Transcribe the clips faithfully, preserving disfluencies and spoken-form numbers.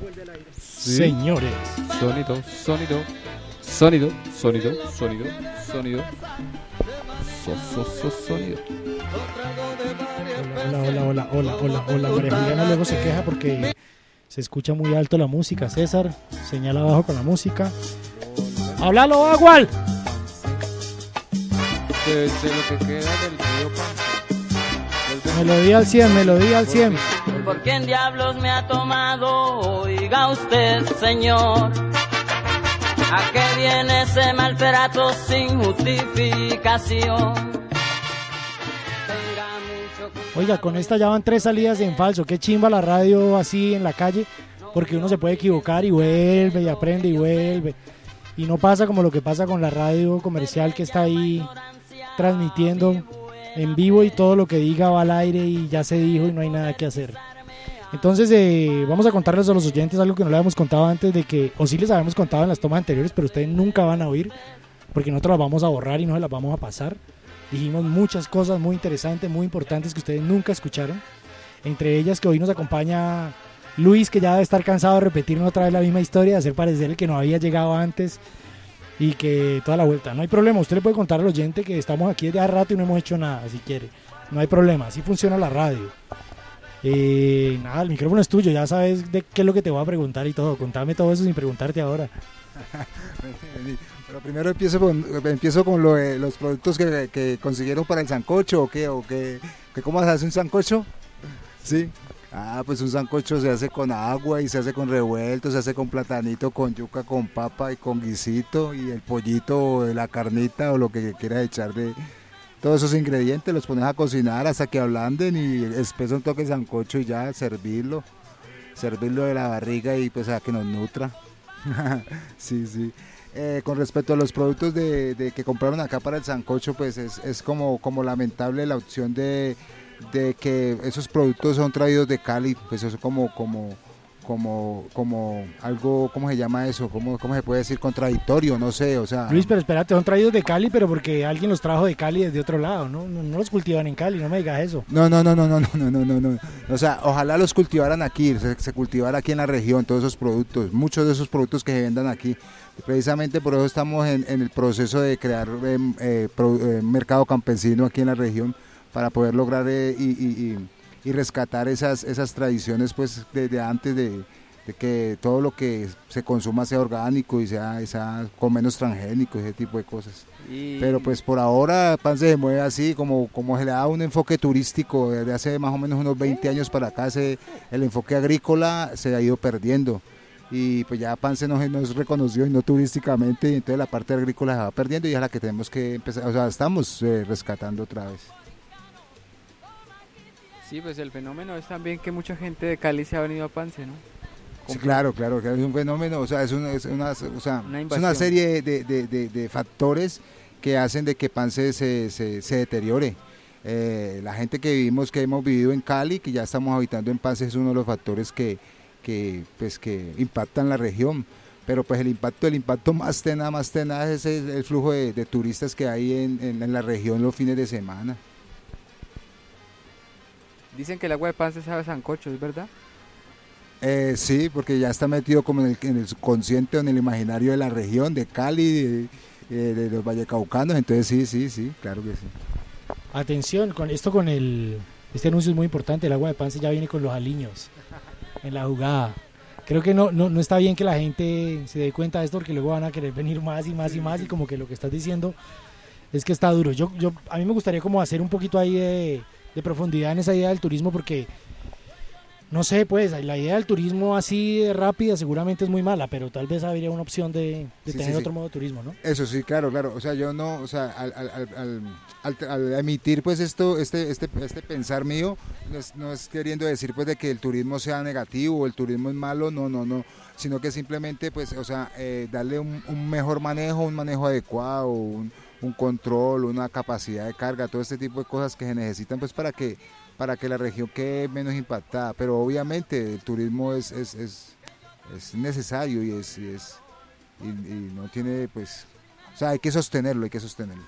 Sí. Señores. Sonido, sonido, sonido, sonido, sonido, sonido. So, so, so, sonido. Hola, hola, hola, hola, hola, hola. María Juliana luego se queja porque se escucha muy alto la música. César, señala abajo con la música. ¡Háblalo, Agual! Desde lo que queda del río Pance. Melodía al cien, melodía al cien. ¿Por quién diablos me ha tomado? Oiga usted, señor. ¿A qué viene ese maltrato sin justificación? Tenga mucho cuidado. Oiga, con esta ya van tres salidas en falso. Qué chimba la radio así en la calle, porque uno se puede equivocar y vuelve y aprende y vuelve. Y no pasa como lo que pasa con la radio comercial que está ahí transmitiendo en vivo y todo lo que diga va al aire y ya se dijo y no hay nada que hacer. Entonces eh, vamos a contarles a los oyentes algo que no les habíamos contado antes de que, o sí les habíamos contado en las tomas anteriores, pero ustedes nunca van a oír porque nosotros las vamos a borrar y no se las vamos a pasar. Dijimos muchas cosas muy interesantes, muy importantes que ustedes nunca escucharon, entre ellas que hoy nos acompaña Luis, que ya debe estar cansado de repetirnos otra vez la misma historia, de hacer parecer el que no había llegado antes y que toda la vuelta. No hay problema, usted le puede contar al oyente que estamos aquí desde hace rato y no hemos hecho nada, si quiere. No hay problema, así funciona la radio. Eh, nada, el micrófono es tuyo, ya sabes de qué es lo que te voy a preguntar y todo. Contame todo eso sin preguntarte ahora. Pero primero empiezo con, empiezo con lo de los productos que, que consiguieron para el sancocho, o qué, o qué, que cómo se hace un sancocho. Sí. Ah, pues un sancocho se hace con agua y se hace con revuelto, se hace con platanito, con yuca, con papa y con guisito y el pollito o la carnita o lo que quieras echar de todos esos ingredientes, los pones a cocinar hasta que ablanden y espesa un toque de sancocho y ya servirlo, servirlo de la barriga y pues a que nos nutra. Sí, sí. Eh, con respecto a los productos de, de que compraron acá para el sancocho, pues es, es como, como lamentable la opción de de que esos productos son traídos de Cali, pues eso como como como como algo, ¿cómo se llama eso? ¿Cómo, cómo se puede decir? Contradictorio, no sé, o sea... Luis, pero espérate, son traídos de Cali, pero porque alguien los trajo de Cali desde otro lado, ¿no? No, no los cultivan en Cali, no me digas eso. No, no, no, no, no, no, no, no, no, no. O sea, ojalá los cultivaran aquí, se, se cultivara aquí en la región, todos esos productos, muchos de esos productos que se vendan aquí. Precisamente por eso estamos en, en el proceso de crear eh, eh, pro, eh, mercado campesino aquí en la región, para poder lograr eh, y, y, y rescatar esas esas tradiciones pues desde antes de, de que todo lo que se consuma sea orgánico y sea, sea con menos transgénicos, ese tipo de cosas. Y... Pero pues por ahora Pance se mueve así, como, como se le da un enfoque turístico desde hace más o menos unos veinte años para acá, se, el enfoque agrícola se ha ido perdiendo. Y pues ya Pance no, no es reconocido y no turísticamente, y entonces la parte agrícola se va perdiendo y es la que tenemos que empezar, o sea, estamos eh, rescatando otra vez. Sí, pues el fenómeno es también que mucha gente de Cali se ha venido a Pance, ¿no? Sí, claro, claro, que es un fenómeno, o sea, es una, es una, o sea, una, es una serie de, de, de, de factores que hacen de que Pance se, se, se deteriore. Eh, la gente que vivimos, que hemos vivido en Cali, que ya estamos habitando en Pance, es uno de los factores que, que, pues, que impactan la región. Pero pues el impacto, el impacto más tenaz, más tenaz es el, el flujo de, de turistas que hay en, en, en la región los fines de semana. Dicen que el agua de Pance sabe a sancocho, ¿es verdad? Eh, sí, porque ya está metido como en el, en el subconsciente o en el imaginario de la región, de Cali, de, de, de los vallecaucanos, entonces sí, sí, sí, claro que sí. Atención, con esto con el... Este anuncio es muy importante, el agua de Pance ya viene con los aliños en la jugada. Creo que no, no, no está bien que la gente se dé cuenta de esto porque luego van a querer venir más y más y más y como que lo que estás diciendo es que está duro. Yo, yo, a mí me gustaría como hacer un poquito ahí de... de profundidad en esa idea del turismo porque no sé, pues la idea del turismo así de rápida seguramente es muy mala, pero tal vez habría una opción de, de sí, tener sí, otro sí. modo de turismo, ¿no? Eso sí, claro, claro, o sea, yo no, o sea, al, al, al, al, al emitir pues esto, este, este, este pensar mío, no es, no es queriendo decir pues de que el turismo sea negativo o el turismo es malo, no, no, no, sino que simplemente pues, o sea, eh, darle un, un mejor manejo, un manejo adecuado, un un control, una capacidad de carga, todo este tipo de cosas que se necesitan pues para que para que la región quede menos impactada, pero obviamente el turismo es es, es, es necesario y es, y, es y, y no tiene pues, o sea, hay que sostenerlo, hay que sostenerlo.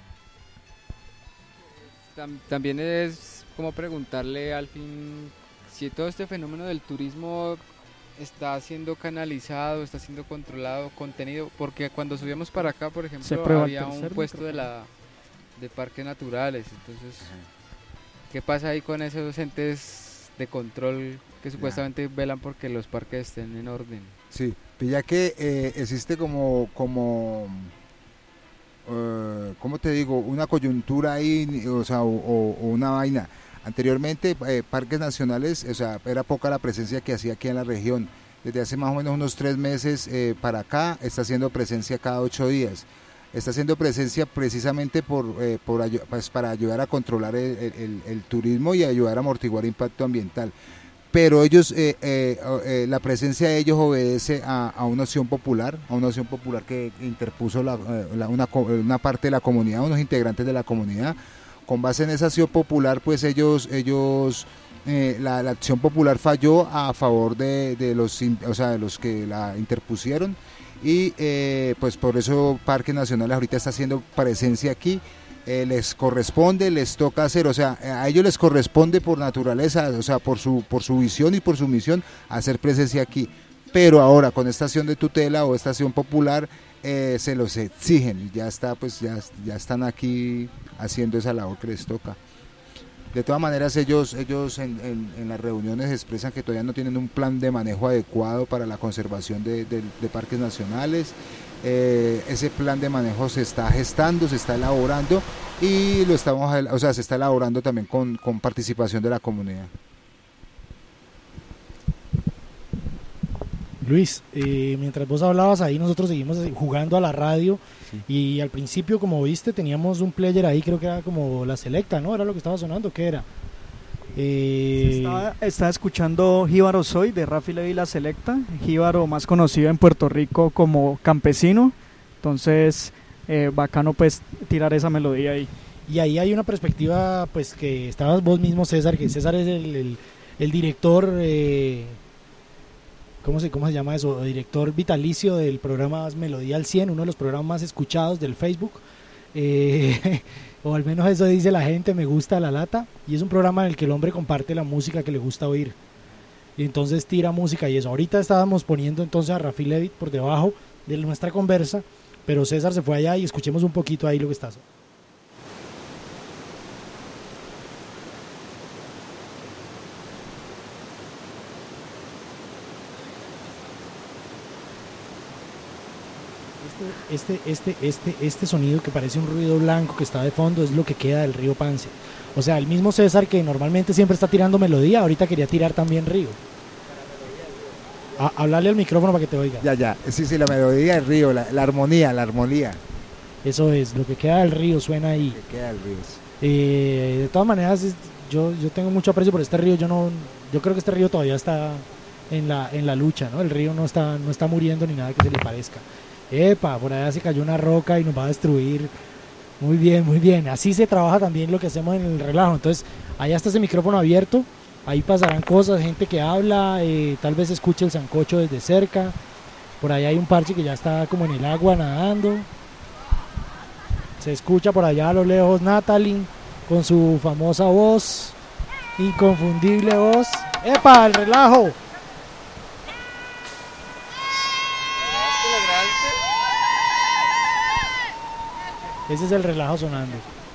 También es como preguntarle al fin si todo este fenómeno del turismo está siendo canalizado, está siendo controlado, contenido, porque cuando subíamos para acá, por ejemplo, había un puesto de la de parques naturales, entonces, ¿qué pasa ahí con esos entes de control que supuestamente velan porque los parques estén en orden? Sí, ya que eh, existe como, como uh, ¿cómo te digo? Una coyuntura ahí, o sea, o, o una vaina. Anteriormente, eh, parques nacionales, o sea, era poca la presencia que hacía aquí en la región. Desde hace más o menos unos tres meses eh, para acá, está haciendo presencia cada ocho días. Está haciendo presencia precisamente por, eh, por pues, para ayudar a controlar el, el, el turismo y ayudar a amortiguar impacto ambiental. Pero ellos, eh, eh, eh, la presencia de ellos obedece a, a una acción popular, a una acción popular que interpuso la, la, una, una parte de la comunidad, unos integrantes de la comunidad. Con base en esa acción popular, pues ellos, ellos eh, la, la acción popular falló a favor de, de los, o sea, de los que la interpusieron y eh, pues por eso Parques Nacionales ahorita está haciendo presencia aquí. Eh, les corresponde, les toca hacer, o sea, a ellos les corresponde por naturaleza, o sea, por su por su visión y por su misión hacer presencia aquí. Pero ahora con esta acción de tutela o esta acción popular eh, se los exigen y ya está, pues ya, ya están aquí haciendo esa labor que les toca. De todas maneras ellos ellos en, en, en las reuniones expresan que todavía no tienen un plan de manejo adecuado para la conservación de, de, de parques nacionales. Eh, ese plan de manejo se está gestando, se está elaborando y lo estamos, o sea, se está elaborando también con, con participación de la comunidad. Luis, eh, mientras vos hablabas ahí, nosotros seguimos jugando a la radio, sí. Y al principio, como viste, teníamos un player ahí, creo que era como la Selecta, ¿no? ¿Era lo que estaba sonando? ¿Qué era? Eh... Estaba, estaba escuchando Jíbaro Soy de Rafi Levy La Selecta, Jíbaro más conocido en Puerto Rico como Campesino, entonces eh, bacano pues tirar esa melodía ahí. Y ahí hay una perspectiva pues que estabas vos mismo, César, que César es el, el, el director... Eh, ¿Cómo se, ¿Cómo se llama eso? Director vitalicio del programa Melodía al cien, uno de los programas más escuchados del Facebook. Eh, o al menos eso dice la gente, me gusta la lata. Y es un programa en el que el hombre comparte la música que le gusta oír. Y entonces tira música y eso. Ahorita estábamos poniendo entonces a Rafi Levy por debajo de nuestra conversa, pero César se fue allá y escuchemos un poquito ahí lo que está. Este, este, este, este sonido que parece un ruido blanco que está de fondo es lo que queda del río Pance. O sea, el mismo César que normalmente siempre está tirando melodía, ahorita quería tirar también río. A, hablarle al micrófono para que te oiga. Ya, ya, sí, sí, la melodía del río, la, la armonía, la armonía. Eso es, lo que queda del río suena ahí. Lo que queda del río. Eh, de todas maneras, yo, yo tengo mucho aprecio por este río. Yo no, yo creo que este río todavía está en la, en la lucha, ¿no? El río no está, no está muriendo ni nada que se le parezca. Epa, por allá se cayó una roca y nos va a destruir. Muy bien, muy bien. Así se trabaja también lo que hacemos en el relajo. Entonces, allá está ese micrófono abierto. Ahí pasarán cosas, gente que habla, eh, tal vez escuche el sancocho desde cerca. Por allá hay un parche que ya está como en el agua nadando. Se escucha por allá a lo lejos Natalie con su famosa voz, inconfundible voz. ¡Epa, el relajo! Ese es el relajo sonando.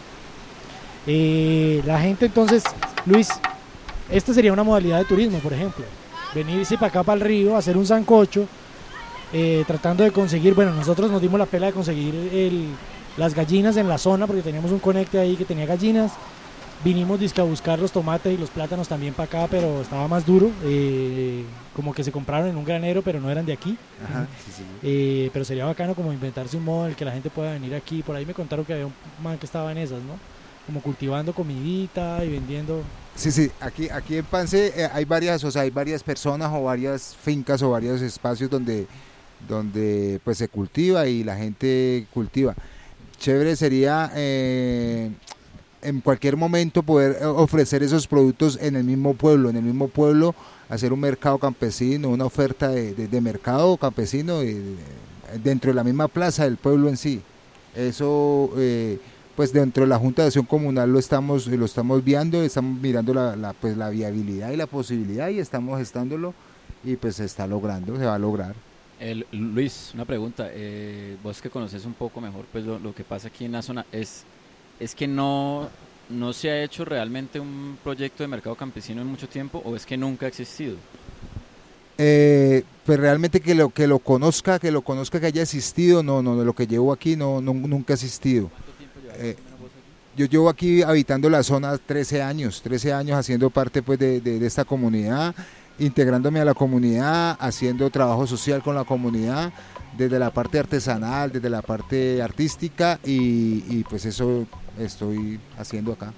Eh, la gente entonces, Luis, esta sería una modalidad de turismo, por ejemplo. Venirse para acá, para el río, hacer un sancocho, eh, tratando de conseguir, bueno, nosotros nos dimos la pela de conseguir el, las gallinas en la zona, porque teníamos un conecte ahí que tenía gallinas. Vinimos dizque a buscar los tomates y los plátanos también para acá, pero estaba más duro. Eh, como que se compraron en un granero, pero no eran de aquí. Ajá, sí, sí. Eh, pero sería bacano como inventarse un modo en el que la gente pueda venir aquí. Por ahí me contaron que había un man que estaba en esas, ¿no? Como cultivando comidita y vendiendo. Sí, sí, aquí, aquí en Pance eh, hay varias, o sea, hay varias personas o varias fincas o varios espacios donde, donde pues se cultiva y la gente cultiva. Chévere sería eh, en cualquier momento poder ofrecer esos productos en el mismo pueblo, en el mismo pueblo hacer un mercado campesino, una oferta de, de, de mercado campesino de, de, dentro de la misma plaza del pueblo en sí. Eso eh, pues dentro de la Junta de Acción Comunal lo estamos, lo estamos viendo, estamos mirando la, la, pues, la viabilidad y la posibilidad y estamos gestándolo y pues se está logrando, se va a lograr. El, Luis, una pregunta, eh, vos que conoces un poco mejor pues lo, lo que pasa aquí en la zona, es, es que no, no se ha hecho realmente un proyecto de mercado campesino en mucho tiempo o es que nunca ha existido. Eh, pues realmente que lo que lo conozca, que lo conozca que haya existido, no, no, de lo que llevo aquí no, no nunca ha existido. ¿Cuánto tiempo llevas Eh, vos aquí? yo llevo aquí habitando la zona trece años, trece años haciendo parte pues de, de, de esta comunidad, integrándome a la comunidad, haciendo trabajo social con la comunidad, desde la parte artesanal, desde la parte artística y, y pues eso estoy haciendo acá.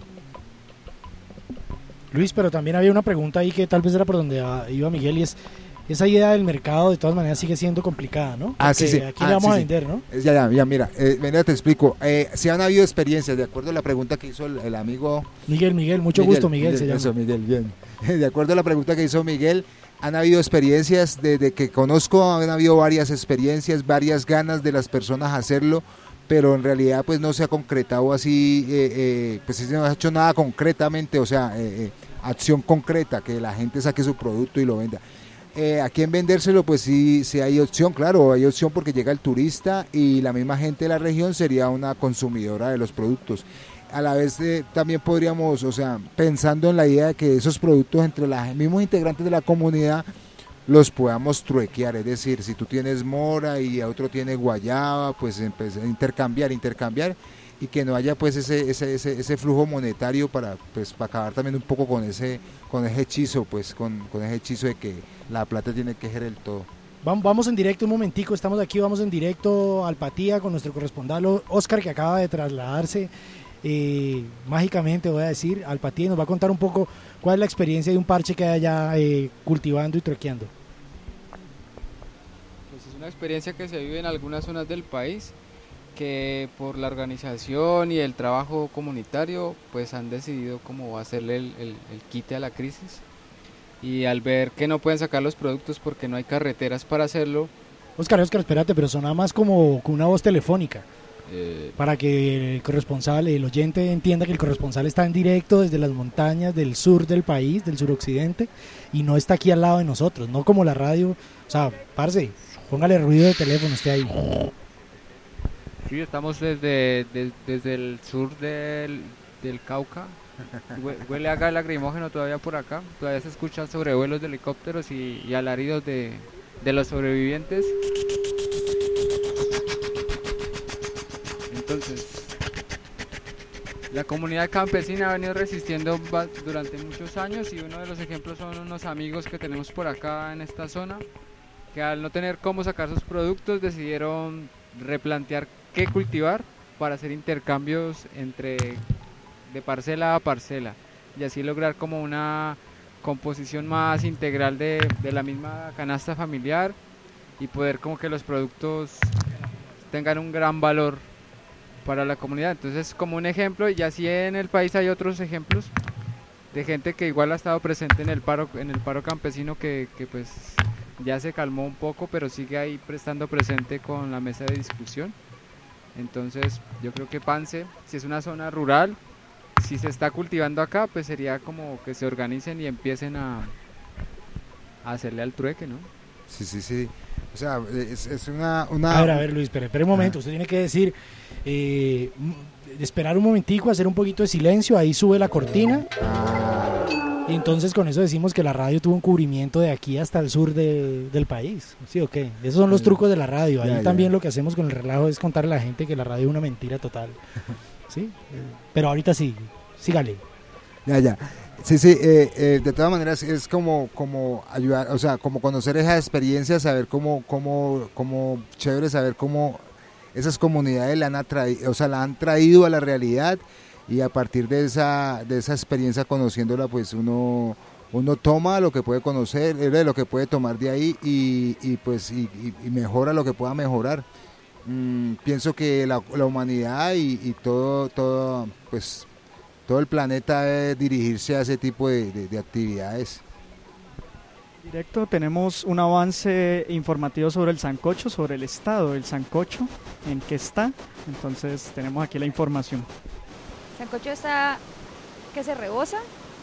Luis, pero también había una pregunta ahí que tal vez era por donde iba Miguel y es, esa idea del mercado de todas maneras sigue siendo complicada, ¿no? Porque ah, sí, sí. aquí ah, le vamos sí, a sí. vender, ¿no? Ya, ya, ya, mira, eh, mira, te explico. Eh, si han habido experiencias, de acuerdo a la pregunta que hizo el, el amigo... Miguel, Miguel, mucho Miguel, gusto, Miguel, Miguel se llama. Eso, Miguel, bien. De acuerdo a la pregunta que hizo Miguel, han habido experiencias, desde que conozco, han habido varias experiencias, varias ganas de las personas hacerlo, pero en realidad pues no se ha concretado así, eh, eh, pues no se ha hecho nada concretamente, o sea, eh, eh, acción concreta, que la gente saque su producto y lo venda. Eh, ¿A quién vendérselo? Pues sí, sí hay opción, claro, hay opción porque llega el turista y la misma gente de la región sería una consumidora de los productos. A la vez eh, también podríamos, o sea, pensando en la idea de que esos productos entre los mismos integrantes de la comunidad los podamos truequear, es decir, si tú tienes mora y otro tiene guayaba, pues empezar a intercambiar, intercambiar y que no haya pues ese ese ese, ese flujo monetario para pues para acabar también un poco con ese con ese hechizo, pues con, con ese hechizo de que la plata tiene que ser el todo. Vamos en directo un momentico, estamos aquí, vamos en directo al Patía con nuestro corresponsal Oscar, que acaba de trasladarse eh, mágicamente, voy a decir, al Patía y nos va a contar un poco cuál es la experiencia de un parche que hay allá eh, cultivando y truequeando. Pues es una experiencia que se vive en algunas zonas del país, que por la organización y el trabajo comunitario pues han decidido como hacerle el, el, el quite a la crisis, y al ver que no pueden sacar los productos porque no hay carreteras para hacerlo. Oscar, Oscar, espérate, pero suena más como con una voz telefónica, eh... para que el corresponsal, el oyente entienda que el corresponsal está en directo desde las montañas del sur del país, del suroccidente, y no está aquí al lado de nosotros, no como la radio, o sea, parce, póngale ruido de teléfono, esté ahí. Sí, estamos desde, desde, desde el sur del, del Cauca. Huele a gas lacrimógeno todavía por acá. Todavía se escuchan sobrevuelos de helicópteros y, y alaridos de, de los sobrevivientes. Entonces, la comunidad campesina ha venido resistiendo durante muchos años, y uno de los ejemplos son unos amigos que tenemos por acá en esta zona, que al no tener cómo sacar sus productos decidieron replantear qué cultivar para hacer intercambios entre de parcela a parcela y así lograr como una composición más integral de, de la misma canasta familiar y poder como que los productos tengan un gran valor para la comunidad. Entonces, como un ejemplo, y así en el país hay otros ejemplos de gente que igual ha estado presente en el paro en el paro campesino, que, que pues ya se calmó un poco, pero sigue ahí prestando presente con la mesa de discusión. Entonces yo creo que Pance, si es una zona rural, si se está cultivando acá, pues sería como que se organicen y empiecen a, a hacerle al trueque, ¿no? Sí, sí, sí. O sea, es, es una, una... A ver, a ver, Luis, espere, espere un momento. Ah. Usted tiene que decir, eh, esperar un momentico, hacer un poquito de silencio, ahí sube la cortina. Ah. Y entonces con eso decimos que la radio tuvo un cubrimiento de aquí hasta el sur de, del país. ¿Sí o qué? Esos son los trucos de la radio. Ahí ya, también ya. Lo que hacemos con el relajo es contarle a la gente que la radio es una mentira total. ¿Sí? Pero ahorita sí, sígale. Ya, ya. Sí, sí, eh, eh, de todas maneras es como, como ayudar, o sea, como conocer esa experiencia, saber cómo, cómo, cómo, chévere saber cómo esas comunidades la han atraído, o sea, la han traído a la realidad, y a partir de esa, de esa experiencia conociéndola, pues uno, uno toma lo que puede conocer, lo que puede tomar de ahí y, y pues y, y mejora lo que pueda mejorar. Mm, pienso que la, la humanidad y, y todo, todo, pues todo el planeta debe dirigirse a ese tipo de, de, de actividades. Directo, tenemos un avance informativo sobre el sancocho, sobre el estado del sancocho, en qué está. Entonces tenemos aquí la información. El sancocho está que se rebosa.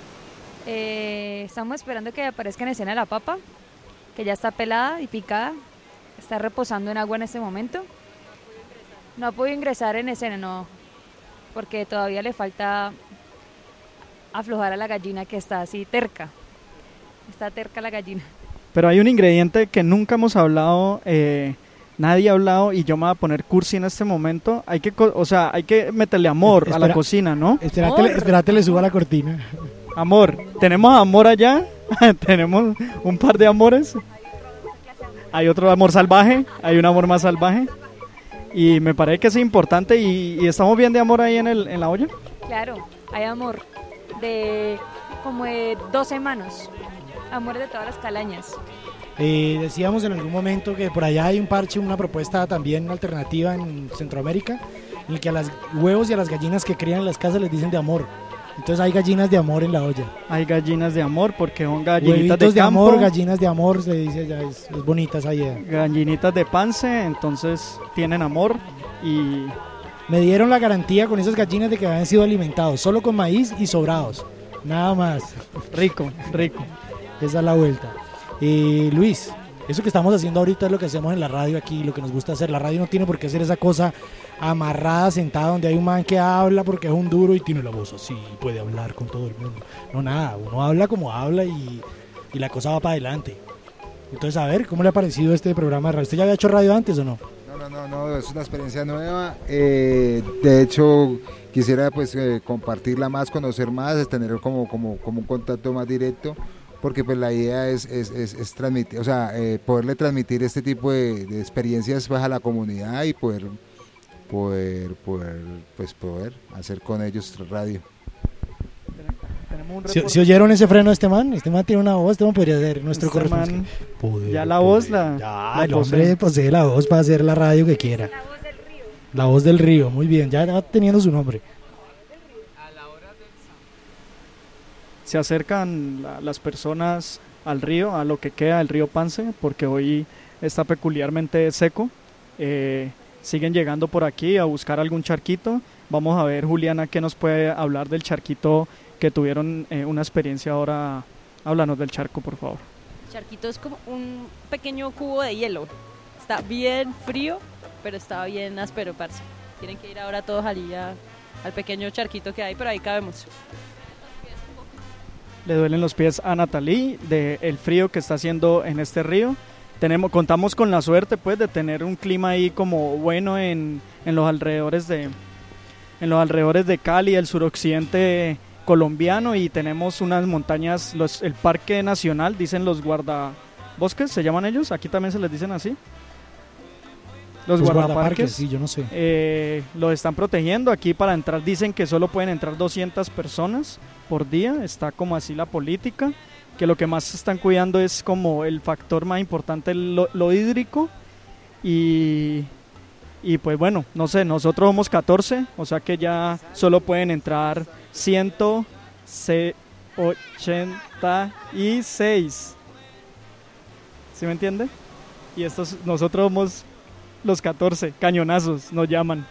Eh, estamos esperando que aparezca en escena la papa, que ya está pelada y picada. Está reposando en agua en este momento. No ha podido ingresar en escena, no, porque todavía le falta aflojar a la gallina que está así terca. Está terca la gallina. Pero hay un ingrediente que nunca hemos hablado, eh, nadie ha hablado, y yo me voy a poner cursi en este momento. Hay que, o sea, hay que meterle amor Espera, a la cocina, ¿no? Espérate, le, espérate, le suba la cortina. Amor, tenemos amor allá, tenemos un par de amores. Hay otro amor salvaje, hay un amor más salvaje. Y me parece que es importante, y, y estamos bien de amor ahí en, el, en la olla. Claro, hay amor de como de doce manos. Amores de todas las calañas. Eh, decíamos en algún momento que por allá hay un parche, una propuesta también alternativa en Centroamérica, en el que a los huevos y a las gallinas que crían en las casas les dicen de amor. Entonces hay gallinas de amor en la olla. Hay gallinas de amor porque son gallinitas Huevitos de campo. de amor, gallinas de amor, se dice ya, es, es bonita esa idea. Gallinitas de pance, entonces tienen amor y... Me dieron la garantía con esas gallinas de que habían sido alimentados solo con maíz y sobrados, nada más. Rico, rico. Esa es la vuelta. Eh, Luis, eso que estamos haciendo ahorita es lo que hacemos en la radio aquí, lo que nos gusta hacer. La radio no tiene por qué hacer esa cosa amarrada, sentada, donde hay un man que habla porque es un duro y tiene la voz así, puede hablar con todo el mundo. No, nada, uno habla como habla y, y la cosa va para adelante. Entonces, a ver, ¿cómo le ha parecido este programa de radio? ¿Usted ya había hecho radio antes o no? No, no, no, no, es una experiencia nueva. Eh, de hecho, quisiera pues eh, compartirla más, conocer más, tener como, como, como un contacto más directo. Porque pues la idea es, es, es, es transmitir, o sea, eh, poderle transmitir este tipo de, de experiencias pues, a la comunidad y poder, poder, poder, pues poder hacer con ellos radio. ¿Si, si oyeron ese freno de este man? Este man tiene una voz, este man podría ser nuestro este corresponsal. Poder, ya la poder. voz la... Ya, la el hombre posee la voz para hacer la radio que quiera. La voz del río. La voz del río, muy bien, ya va teniendo su nombre. Se acercan la, las personas al río, a lo que queda del río Pance, porque hoy está peculiarmente seco. Eh, siguen llegando por aquí a buscar algún charquito. Vamos a ver, Juliana, qué nos puede hablar del charquito que tuvieron eh, una experiencia ahora. Háblanos del charco, por favor. El charquito es como un pequeño cubo de hielo. Está bien frío, pero está bien áspero, parce. Tienen que ir ahora todos allí a, al pequeño charquito que hay, pero ahí cabemos. Le duelen los pies a Natalie del frío que está haciendo en este río. Tenemos, contamos con la suerte pues de tener un clima ahí como bueno en, en los alrededores de en los alrededores de Cali, el suroccidente colombiano, y tenemos unas montañas, los, el Parque Nacional, dicen los guardabosques, ¿se llaman ellos? Aquí también se les dicen así. Los, los guardaparques, guardaparques, sí, yo no sé. Eh, los están protegiendo. Aquí para entrar dicen que solo pueden entrar doscientas personas por día. Está como así la política, que lo que más están cuidando es como el factor más importante, lo, lo hídrico. Y, y pues bueno, no sé, nosotros somos catorce, o sea que ya solo pueden entrar ciento ochenta y seis. ¿Sí me entiende? Y estos, nosotros somos los catorce, cañonazos nos llaman.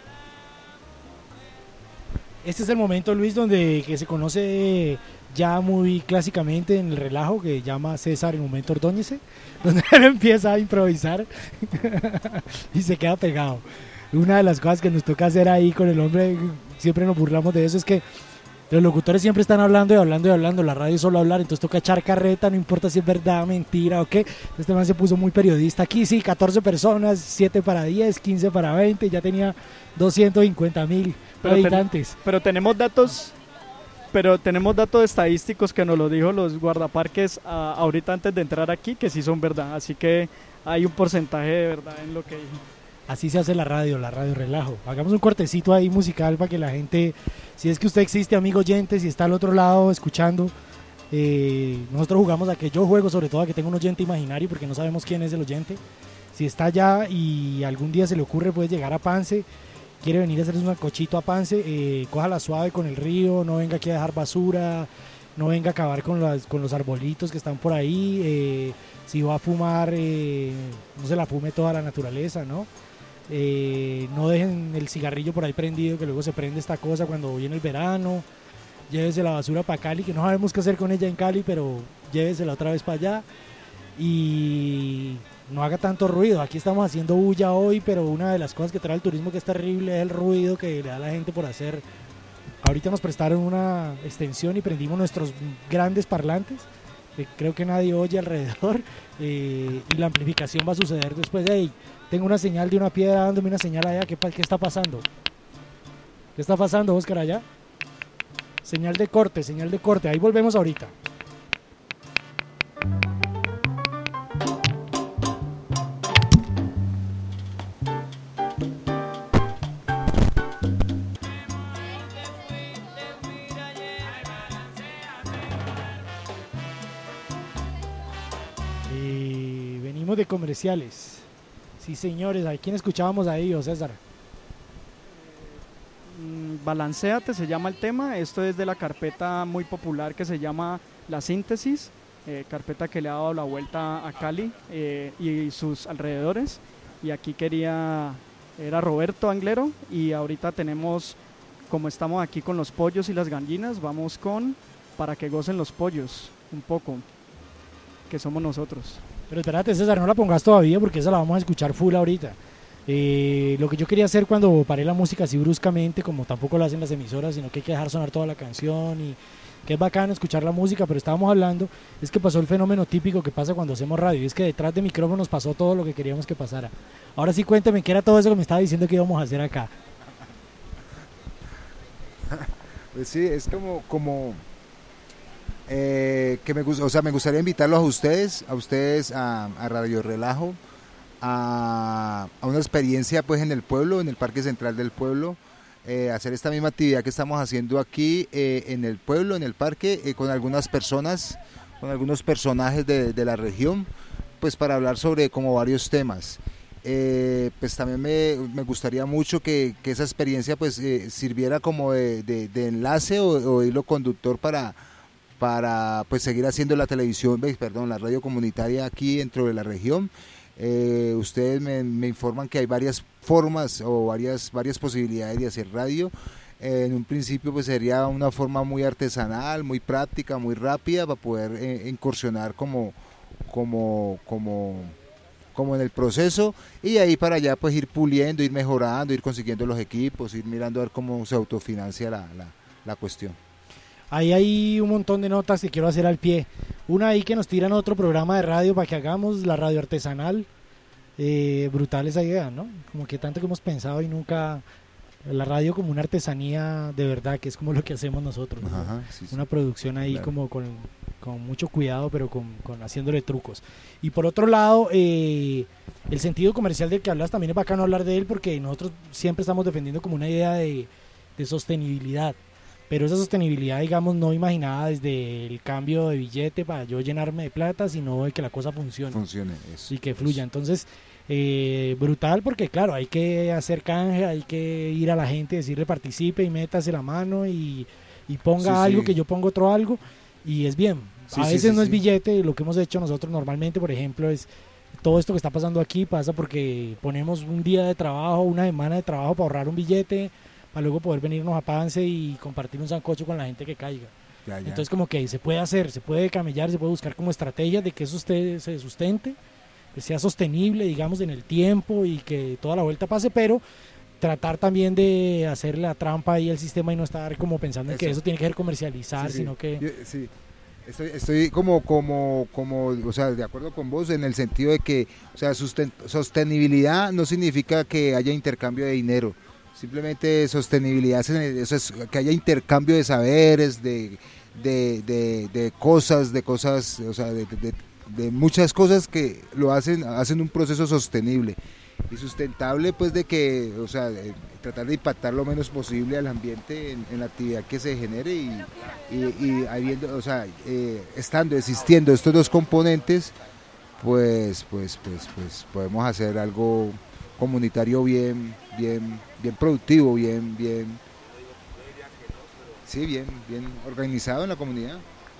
Este es el momento, Luis, donde que se conoce ya muy clásicamente en el relajo, que llama César el momento Ordóñese, donde él empieza a improvisar y se queda pegado. Una de las cosas que nos toca hacer ahí con el hombre, siempre nos burlamos de eso, es que los locutores siempre están hablando y hablando y hablando, la radio es solo hablar, entonces toca echar carreta, no importa si es verdad, mentira o qué. Este man se puso muy periodista aquí, sí, catorce personas, siete para diez, quince para veinte, ya tenía doscientos cincuenta mil habitantes. Ten, pero tenemos datos, pero tenemos datos estadísticos que nos lo dijo los guardaparques a, ahorita antes de entrar aquí, que sí son verdad, así que hay un porcentaje de verdad en lo que dijo. Así se hace la radio, la radio relajo. Hagamos un cortecito ahí musical para que la gente, si es que usted existe, amigo oyente, si está al otro lado escuchando, eh, nosotros jugamos a que yo juego sobre todo a que tengo un oyente imaginario porque no sabemos quién es el oyente. Si está allá y algún día se le ocurre puede llegar a Pance, quiere venir a hacerse un cochito a Pance, eh, cójala suave con el río, no venga aquí a dejar basura, no venga a acabar con, las, con los arbolitos que están por ahí, eh, si va a fumar, eh, no se la fume toda la naturaleza, ¿no? Eh, no dejen el cigarrillo por ahí prendido, que luego se prende esta cosa cuando viene el verano. Llévese la basura para Cali, que no sabemos qué hacer con ella en Cali, pero llévesela otra vez para allá. Y no haga tanto ruido. Aquí estamos haciendo bulla hoy, pero una de las cosas que trae el turismo que es terrible es el ruido que le da a la gente por hacer. Ahorita nos prestaron una extensión y prendimos nuestros grandes parlantes, que creo que nadie oye alrededor, eh, y la amplificación va a suceder después. Hey, tengo una señal de una piedra dándome una señal allá. ¿Qué, qué está pasando? ¿Qué está pasando, Oscar, allá? Señal de corte, señal de corte. Ahí volvemos ahorita. Y venimos de comerciales. Sí, señores. ¿A quién escuchábamos ahí, o César? Balanceate se llama el tema. Esto es de la carpeta muy popular que se llama La Síntesis, eh, carpeta que le ha dado la vuelta a Cali eh, y sus alrededores. Y aquí quería, era Roberto Anglero, y ahorita tenemos, como estamos aquí con los pollos y las gallinas, vamos con Para que gocen los pollos, un poco, que somos nosotros. Pero espérate, César, no la pongas todavía porque esa la vamos a escuchar full ahorita. Eh, lo que yo quería hacer cuando paré la música así bruscamente, como tampoco lo hacen las emisoras, sino que hay que dejar sonar toda la canción, y que es bacano escuchar la música, pero estábamos hablando, es que pasó el fenómeno típico que pasa cuando hacemos radio, y es que detrás de micrófonos pasó todo lo que queríamos que pasara. Ahora sí, cuéntame qué era todo eso que me estaba diciendo que íbamos a hacer acá. Pues sí, es como, como eh, que me, o sea, me gustaría invitarlos a ustedes, a ustedes a, a Radio Relajo, A, a una experiencia pues en el pueblo, en el Parque Central del Pueblo, eh, hacer esta misma actividad que estamos haciendo aquí eh, en el pueblo, en el parque, eh, con algunas personas, con algunos personajes de, de la región, pues para hablar sobre como varios temas. Eh, pues también me, me gustaría mucho que, que esa experiencia pues eh, sirviera como de, de, de enlace o, o hilo conductor para, para pues seguir haciendo la televisión, perdón, la radio comunitaria aquí dentro de la región. Eh, ustedes me, me informan que hay varias formas o varias, varias posibilidades de hacer radio. Eh, en un principio pues sería una forma muy artesanal, muy práctica, muy rápida para poder eh, incursionar como, como, como, como en el proceso, y ahí para allá pues ir puliendo, ir mejorando, ir consiguiendo los equipos, ir mirando a ver cómo se autofinancia la, la, la cuestión. Ahí hay un montón de notas que quiero hacer al pie. Una ahí que nos tiran otro programa de radio para que hagamos la radio artesanal. Eh, brutal esa idea, ¿no? Como que tanto que hemos pensado y nunca... La radio como una artesanía de verdad, que es como lo que hacemos nosotros, ¿no? Ajá, sí, sí. Una producción ahí, claro, como con, con mucho cuidado, pero con, con haciéndole trucos. Y por otro lado, eh, el sentido comercial del que hablas también es bacano hablar de él, porque nosotros siempre estamos defendiendo como una idea de, de sostenibilidad. Pero esa sostenibilidad, digamos, no imaginada desde el cambio de billete para yo llenarme de plata, sino de que la cosa funcione. Funcione, eso. Y que fluya. Eso. Entonces, eh, brutal, porque claro, hay que hacer canje, hay que ir a la gente, decirle participe y métase la mano y, y ponga sí, algo, sí, que yo pongo otro algo, y es bien. Sí, a veces sí, sí, no sí. es billete, lo que hemos hecho nosotros normalmente, por ejemplo, es todo esto que está pasando aquí pasa porque ponemos un día de trabajo, una semana de trabajo para ahorrar un billete, para luego poder venirnos a Pance y compartir un sancocho con la gente que caiga. Ya, ya. Entonces como que se puede hacer, se puede camellar, se puede buscar como estrategias de que eso usted se sustente, que sea sostenible, digamos, en el tiempo y que toda la vuelta pase, pero tratar también de hacer la trampa ahí al sistema y no estar como pensando en eso, que eso tiene que ser comercializar, sí, sí. sino que... Yo, sí. Estoy, estoy como, como, como, o sea, de acuerdo con vos en el sentido de que, o sea, susten- sostenibilidad no significa que haya intercambio de dinero. Simplemente sostenibilidad, eso es que haya intercambio de saberes, de, de, de, de cosas, de cosas, o sea, de, de, de muchas cosas que lo hacen, hacen un proceso sostenible y sustentable, pues de que, o sea, de tratar de impactar lo menos posible al ambiente en, en la actividad que se genere y, y, y habiendo, o sea, eh, estando, existiendo estos dos componentes, pues, pues, pues, pues podemos hacer algo comunitario bien, bien, bien productivo, bien, bien, sí, bien, bien organizado en la comunidad.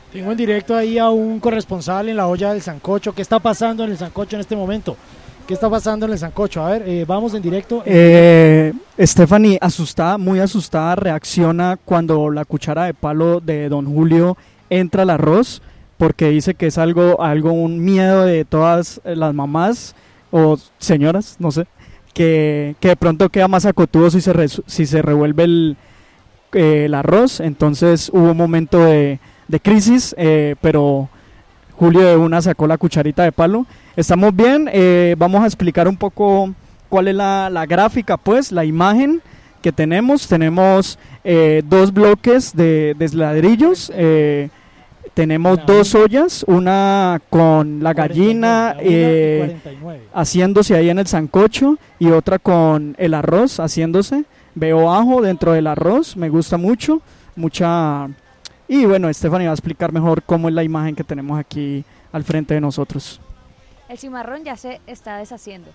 Tengo en directo ahí a un corresponsal en la olla del sancocho. ¿Qué está pasando en el sancocho en este momento? ¿Qué está pasando en el sancocho? A ver, eh, vamos en directo. Eh, Stephanie, asustada, muy asustada, reacciona cuando la cuchara de palo de don Julio entra al arroz, porque dice que es algo, algo un miedo de todas las mamás o señoras, no sé, que, que de pronto queda más acotudo si se, re, si se revuelve el, eh, el arroz. Entonces hubo un momento de, de crisis, eh, pero Julio de una sacó la cucharita de palo. Estamos bien, eh, vamos a explicar un poco cuál es la, la gráfica, pues, la imagen que tenemos. Tenemos eh, dos bloques de, de ladrillos, eh, tenemos dos ollas, una con la gallina eh, haciéndose ahí en el sancocho y otra con el arroz haciéndose. Veo ajo dentro del arroz, me gusta mucho, mucha... Y bueno, Stephanie va a explicar mejor cómo es la imagen que tenemos aquí al frente de nosotros. El cimarrón ya se está deshaciendo.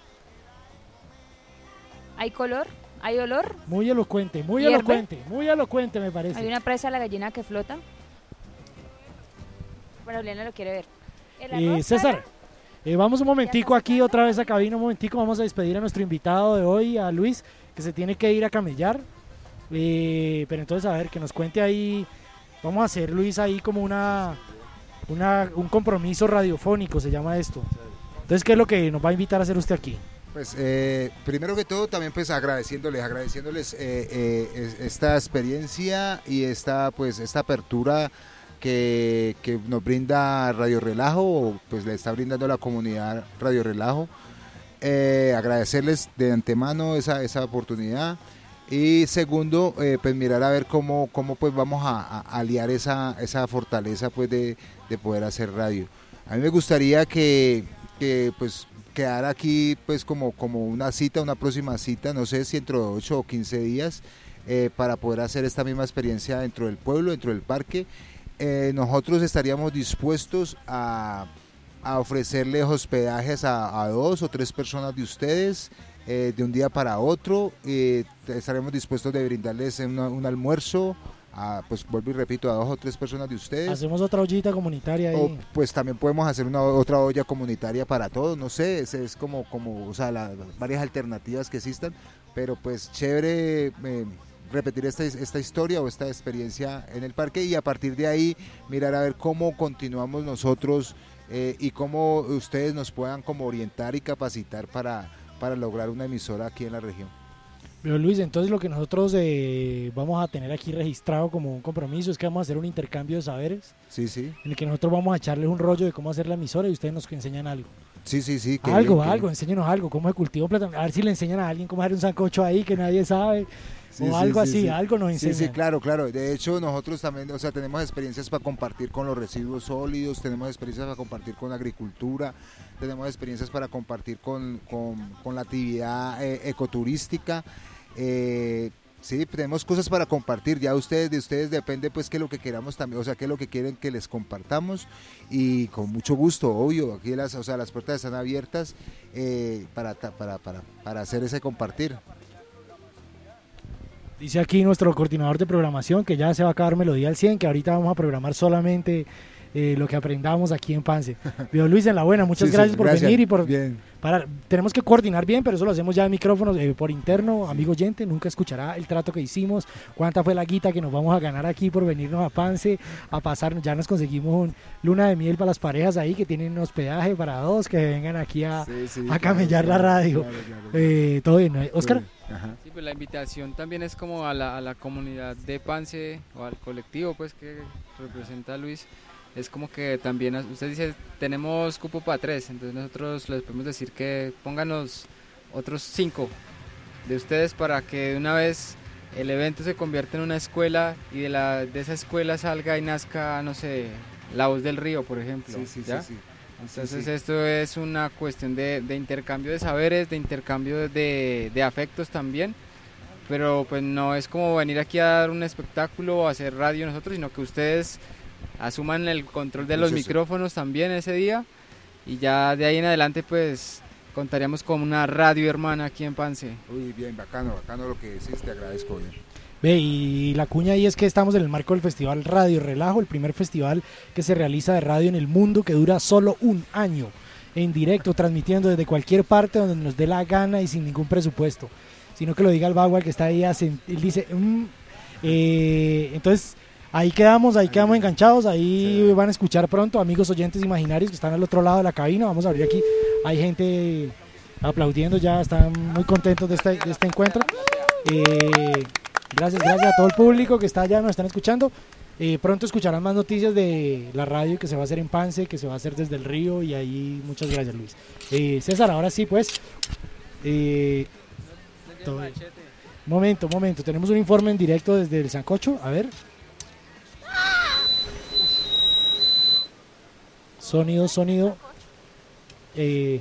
¿Hay color? ¿Hay olor? Muy elocuente, muy ¿Hierve? elocuente, muy elocuente me parece. Hay una presa de la gallina que flota. Bueno, Lena lo quiere ver. Eh, César, eh, vamos un momentico aquí otra vez a cabina, un momentico, vamos a despedir a nuestro invitado de hoy, a Luis, que se tiene que ir a camellar. Eh, pero entonces, a ver, que nos cuente ahí, vamos a hacer, Luis, ahí como una... Una, un compromiso radiofónico se llama esto. Entonces, ¿qué es lo que nos va a invitar a hacer usted aquí? Pues eh, primero que todo también pues agradeciéndoles, agradeciéndoles eh, eh, esta experiencia y esta pues esta apertura que, que nos brinda Radio Relajo, o pues le está brindando la comunidad Radio Relajo. Eh, agradecerles de antemano esa, esa oportunidad. Y segundo, eh, pues mirar a ver cómo, cómo pues vamos a, a aliar esa, esa fortaleza pues de, de poder hacer radio. A mí me gustaría que, que pues quedara aquí pues como, como una cita, una próxima cita, no sé si dentro de ocho o quince días, eh, para poder hacer esta misma experiencia dentro del pueblo, dentro del parque. Eh, nosotros estaríamos dispuestos a, a ofrecerles hospedajes a, a dos o tres personas de ustedes, Eh, de un día para otro. Eh, estaremos dispuestos de brindarles una, un almuerzo a, pues vuelvo y repito, a dos o tres personas de ustedes. Hacemos otra ollita comunitaria ahí. O pues también podemos hacer una otra olla comunitaria para todos, no sé, es, es como, como, o sea, las varias alternativas que existan, pero pues chévere eh, repetir esta, esta historia o esta experiencia en el parque, y a partir de ahí mirar a ver cómo continuamos nosotros eh, y cómo ustedes nos puedan como orientar y capacitar para para lograr una emisora aquí en la región. Pero Luis, entonces lo que nosotros eh, vamos a tener aquí registrado como un compromiso es que vamos a hacer un intercambio de saberes. Sí, sí. En el que nosotros vamos a echarles un rollo de cómo hacer la emisora y ustedes nos enseñan algo. Sí, sí, sí. Algo, bien, algo, enséñenos algo, cómo se cultiva un plato. A ver si le enseñan a alguien cómo hacer un sancocho ahí que nadie sabe. Sí, o sí, algo sí, así, sí. algo nos enseñan. Sí, sí, claro, claro. De hecho, nosotros también, o sea, tenemos experiencias para compartir con los residuos sólidos, tenemos experiencias para compartir con la agricultura, tenemos experiencias para compartir con, con, con la actividad eh, ecoturística. Eh, sí, tenemos cosas para compartir. Ya ustedes, de ustedes depende pues que lo que queramos también, o sea, que lo que quieren que les compartamos, y con mucho gusto, obvio, aquí las, o sea, las puertas están abiertas eh, para, para, para, para hacer ese compartir. Dice aquí nuestro coordinador de programación que ya se va a acabar Melodía al cien, que ahorita vamos a programar solamente eh, lo que aprendamos aquí en Pance. Vio Luis, en la buena, muchas sí, gracias sí, por gracias. venir y por bien. Para, tenemos que coordinar bien, pero eso lo hacemos ya en micrófonos eh, por interno. Amigo oyente, nunca escuchará el trato que hicimos, cuánta fue la guita que nos vamos a ganar aquí por venirnos a Pance a pasar. Ya nos conseguimos un luna de miel para las parejas ahí que tienen un hospedaje para dos, que vengan aquí a, sí, sí, a camellar claro, la radio. Claro, claro, claro. Eh, todo bien, ¿no? Oscar. Ajá. Sí, pues la invitación también es como a la, a la comunidad de Pance o al colectivo pues que representa a Luis. Es como que también, usted dice, tenemos cupo para tres, entonces nosotros les podemos decir que pónganos otros cinco de ustedes para que de una vez el evento se convierta en una escuela y de, la, de esa escuela salga y nazca, no sé, La Voz del Río, por ejemplo. Sí, sí, ¿ya? sí, sí. Entonces sí, sí. esto es una cuestión de, de intercambio de saberes, de intercambio de, de afectos también, pero pues no es como venir aquí a dar un espectáculo o hacer radio nosotros, sino que ustedes asuman el control de los sí, sí, micrófonos sí. también ese día, y ya de ahí en adelante pues contaríamos con una radio hermana aquí en Pance. Uy, bien, bacano, bacano lo que decís, te agradezco bien. Ve, y la cuña ahí es que estamos en el marco del Festival Radio Relajo, el primer festival que se realiza de radio en el mundo, que dura solo un año, en directo, transmitiendo desde cualquier parte donde nos dé la gana y sin ningún presupuesto, sino que lo diga el Bagual que está ahí, él dice, mm, eh, entonces ahí quedamos, ahí quedamos enganchados, ahí sí. Van a escuchar pronto, amigos oyentes imaginarios que están al otro lado de la cabina, vamos a abrir aquí, hay gente aplaudiendo ya, están muy contentos de este, de este encuentro. Eh, gracias, gracias a todo el público que está allá, nos están escuchando. Eh, pronto escucharán más noticias de la radio que se va a hacer en Pance, que se va a hacer desde el río, y ahí muchas gracias, Luis. Eh, César, ahora sí pues, eh, todo, momento, momento, tenemos un informe en directo desde el Sancocho, a ver. Sonido, sonido. Eh,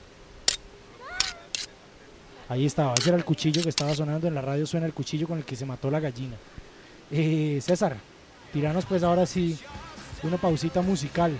Ahí estaba, ese era el cuchillo que estaba sonando, en la radio suena el cuchillo con el que se mató la gallina. Eh, César, tiranos pues ahora sí una pausita musical.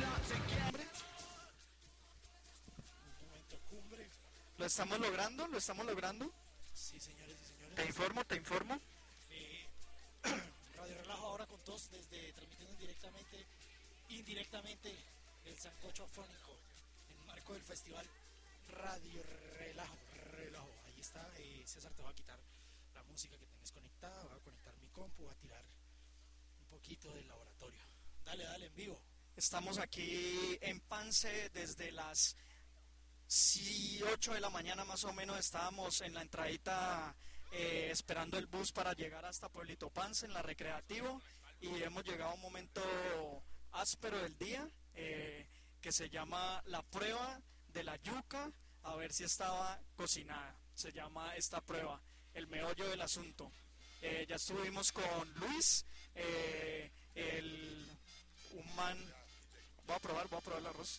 ¿Lo estamos logrando? ¿Lo estamos logrando? Sí, señores y señores. Te informo, te informo. Eh, Radio Relajo ahora con todos, desde transmitiendo directamente, indirectamente, el Sancocho Afónico, en el marco del festival Radio Relajo. Relajo. Ahí está, eh, César te va a quitar la música que tenés conectada, va a conectar mi compu, va a tirar un poquito del laboratorio. Dale, dale, en vivo. Estamos aquí en Pance desde las ocho de la mañana más o menos, estábamos en la entradita eh, esperando el bus para llegar hasta Pueblito Pance en la Recreativo, y hemos llegado a un momento áspero del día eh, que se llama la prueba de la yuca, a ver si estaba cocinada. Se llama esta prueba, el meollo del asunto. Eh, ya estuvimos con Luis, eh, el, un man. Voy a probar, voy a probar el arroz.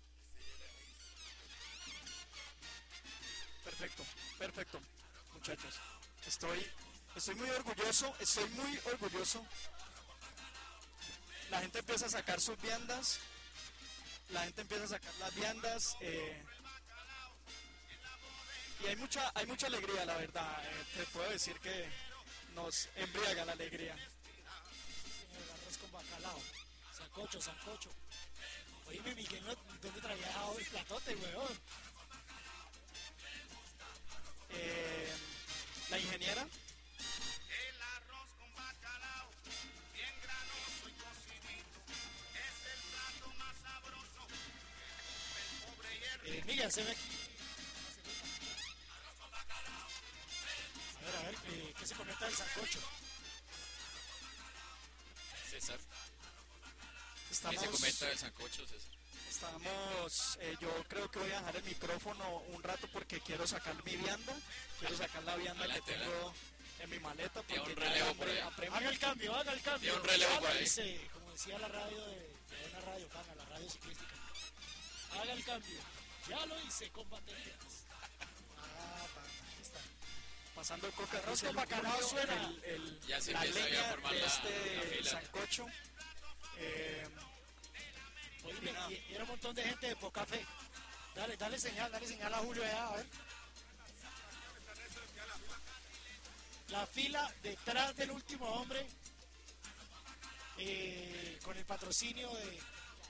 Perfecto, perfecto, muchachos. Estoy, estoy muy orgulloso, estoy muy orgulloso. La gente empieza a sacar sus viandas, la gente empieza a sacar las viandas. Eh, Y hay mucha hay mucha alegría, la verdad. Eh, te puedo decir que nos embriaga la alegría. Señor, el arroz con bacalao. Sancocho, sancocho. Oye, Miguel, ¿dónde traía el platote, weón? Eh, la ingeniera. El arroz con bacalao, bien granoso y cocidito, es el plato más sabroso. El pobre hierro. Eh, Miguel, se ve aquí. A ver, a ver, eh, ¿qué se conecta del sancocho? César. Estamos, ¿Qué se comenta del sancocho, César? Estamos, eh, yo creo que voy a dejar el micrófono un rato porque quiero sacar mi vianda, quiero sacar la vianda que tengo en mi maleta porque un relevo por ahí. Haga el cambio, haga el cambio. Un relevo por ahí. Dice, como decía la radio de, de una radio, pana, la radio ciclística. Haga el cambio. Ya lo hice, combatentes. Ah, pana, ahí está. Pasando el coca, arroz con bacalao suena. El, el, ya se la empieza leña a formar de la, este la sancocho. Eh, Oye, y, y era un montón de gente de poca fe. Dale, dale señal, dale señal a Julio allá, a ver. La fila detrás del último hombre, eh, con el patrocinio de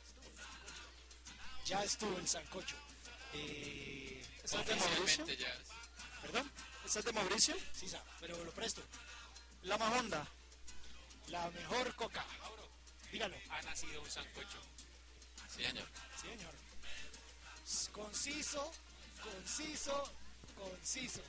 Ya estuvo el sancocho. Eh, ¿Esa es de Mauricio? Ya. ¿Perdón? ¿Esa es de Mauricio? Sí, sa, pero lo presto. La Mahonda. La mejor coca. Dígalo. Ha nacido un sancocho. Sí, señor. Sí, señor. Conciso, conciso, conciso.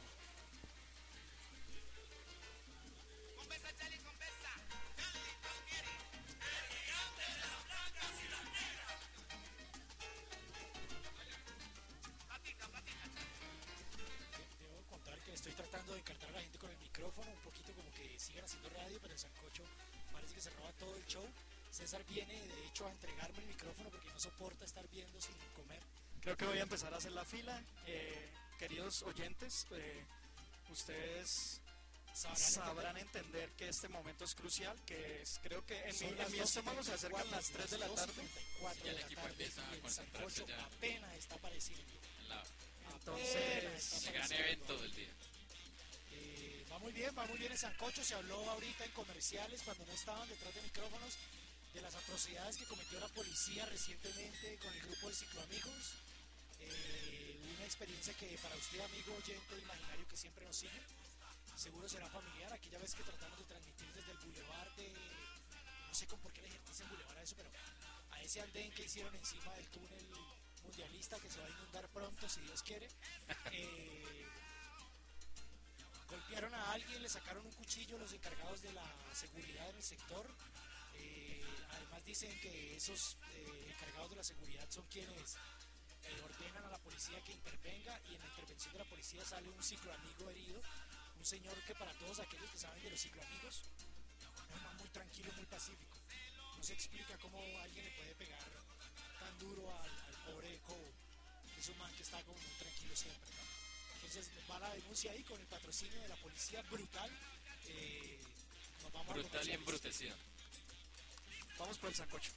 Debo contar que estoy tratando de encartar a la gente con el micrófono, un poquito como que sigan haciendo radio, pero el sancocho parece que se roba todo el show. César viene de hecho a entregarme el micrófono porque no soporta estar viendo sin comer. Creo que voy a empezar a hacer la fila. Eh, queridos oyentes, eh, ustedes sabrán, sabrán entender. entender que este momento es crucial, que es, creo que en mi, en mi estómago se acercan las tres de la tarde. Y el equipo empieza a concentrarse ya. Apenas está apareciendo. La, Entonces, el gran evento del día. Eh, vamos muy bien, va muy bien el sancocho. Se habló ahorita en comerciales, cuando no estaban detrás de micrófonos, de las atrocidades que cometió la policía recientemente con el grupo de Cicloamigos. Eh, una experiencia que para usted, amigo oyente imaginario que siempre nos sigue, seguro será familiar. Aquella vez que tratamos de transmitir desde el bulevar de... No sé con por qué le dicen bulevar a eso, pero a ese andén que hicieron encima del túnel mundialista que se va a inundar pronto, si Dios quiere. Eh, golpearon a alguien, le sacaron un cuchillo los encargados de la seguridad en el sector. Eh, además dicen que esos eh, encargados de la seguridad son quienes eh, ordenan a la policía que intervenga, y en la intervención de la policía sale un cicloamigo herido, un señor que para todos aquellos que saben de los cicloamigos es un man muy tranquilo, muy pacífico. No se explica cómo alguien le puede pegar tan duro al, al pobre Cobo. Es un man que está como muy tranquilo siempre, ¿no? Entonces va la denuncia ahí con el patrocinio de la policía brutal. Eh, nos vamos brutal a y embrutecido. Vamos por el sancocho.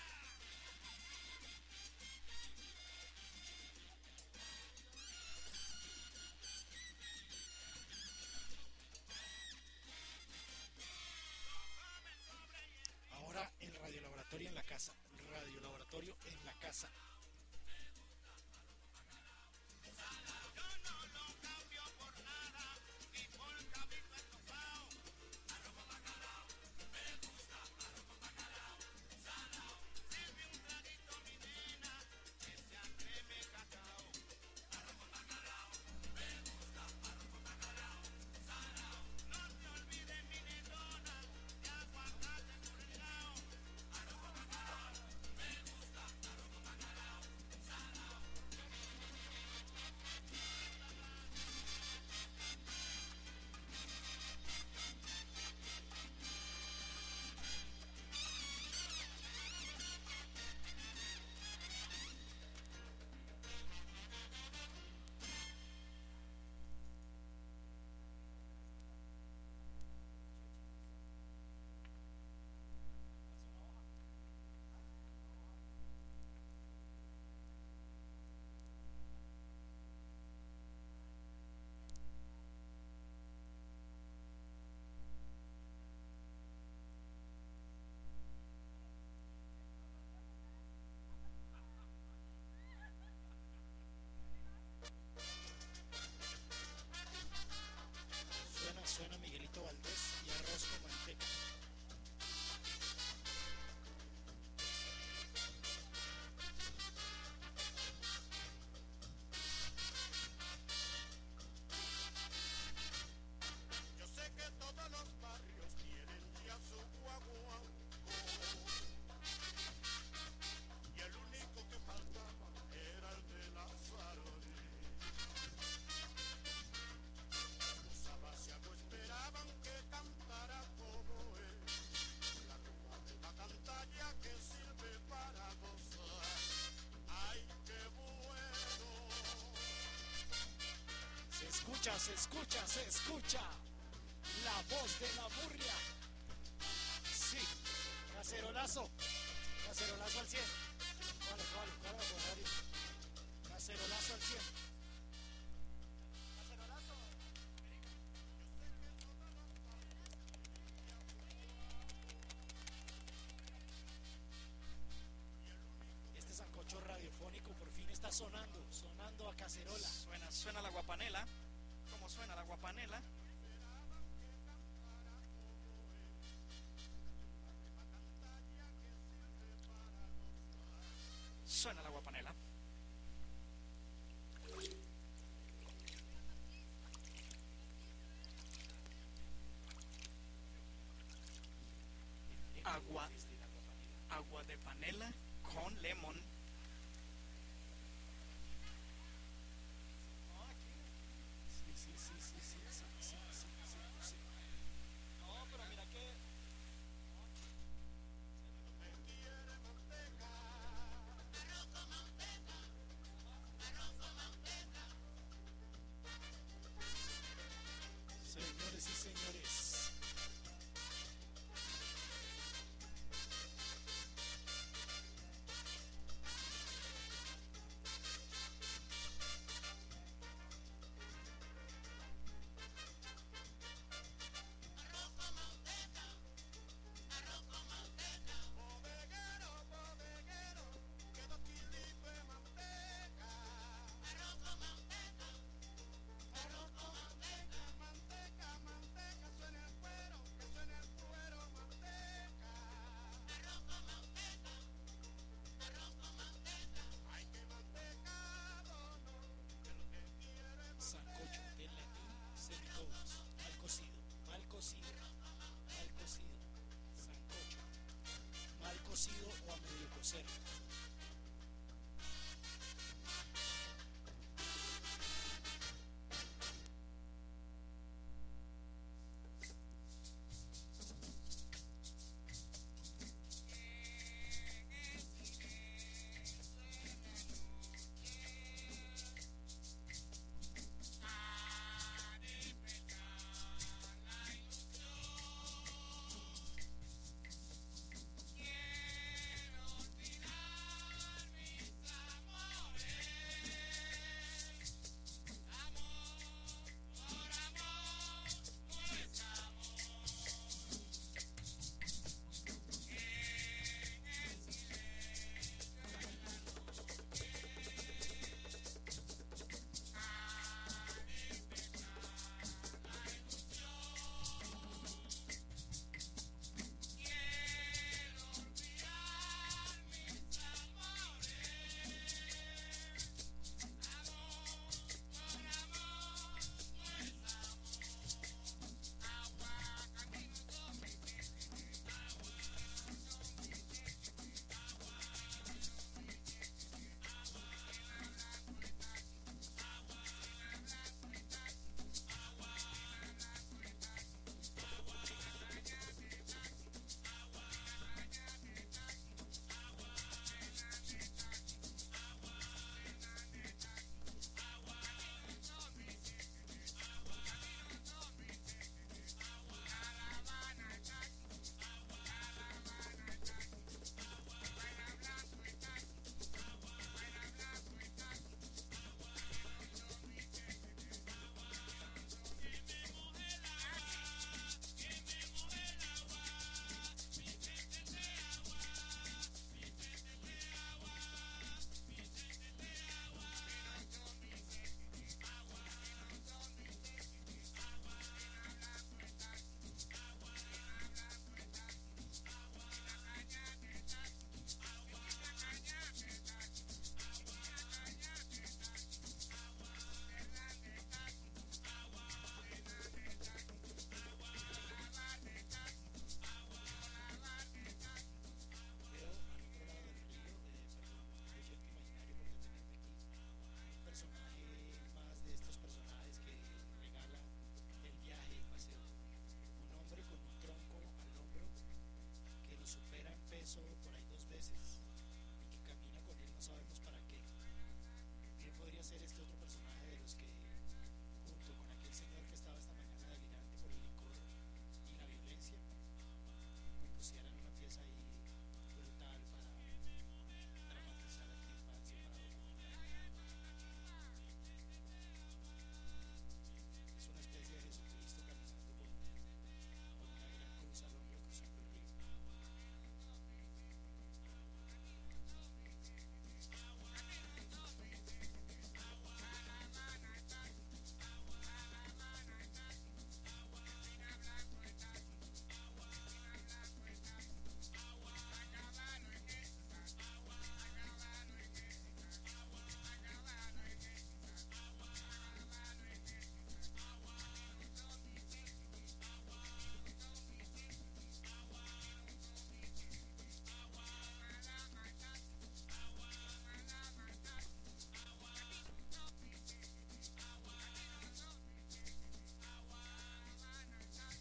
Ahora el radiolaboratorio en la casa. Radiolaboratorio en la casa. Suena Miguelito Valdés y arroz con manteca. Yo sé que todos los barrios tienen ya su guaguancó, y el único que faltaba era el de la Saroni. Los abasianos esperaban que cantara como él, la rumba de la cantalla que sirve para gozar. ¡Ay, qué bueno! Se escucha, se escucha, se escucha la voz de la murria. Sí, cacerolazo, cacerolazo al cien. Vale, vale, vale, vale. Cacerolazo al cien. Cacerolazo. Este sancocho radiofónico por fin está sonando, sonando a cacerola. Suena, suena la guapanela. ¿Cómo suena la guapanela? Suena la guapanela. Agua, agua de panela con limón. Sí, sí, sí, sí, sí, sí, sí, sí, sí, sí. No, pero mira que Señores y señores, conocer.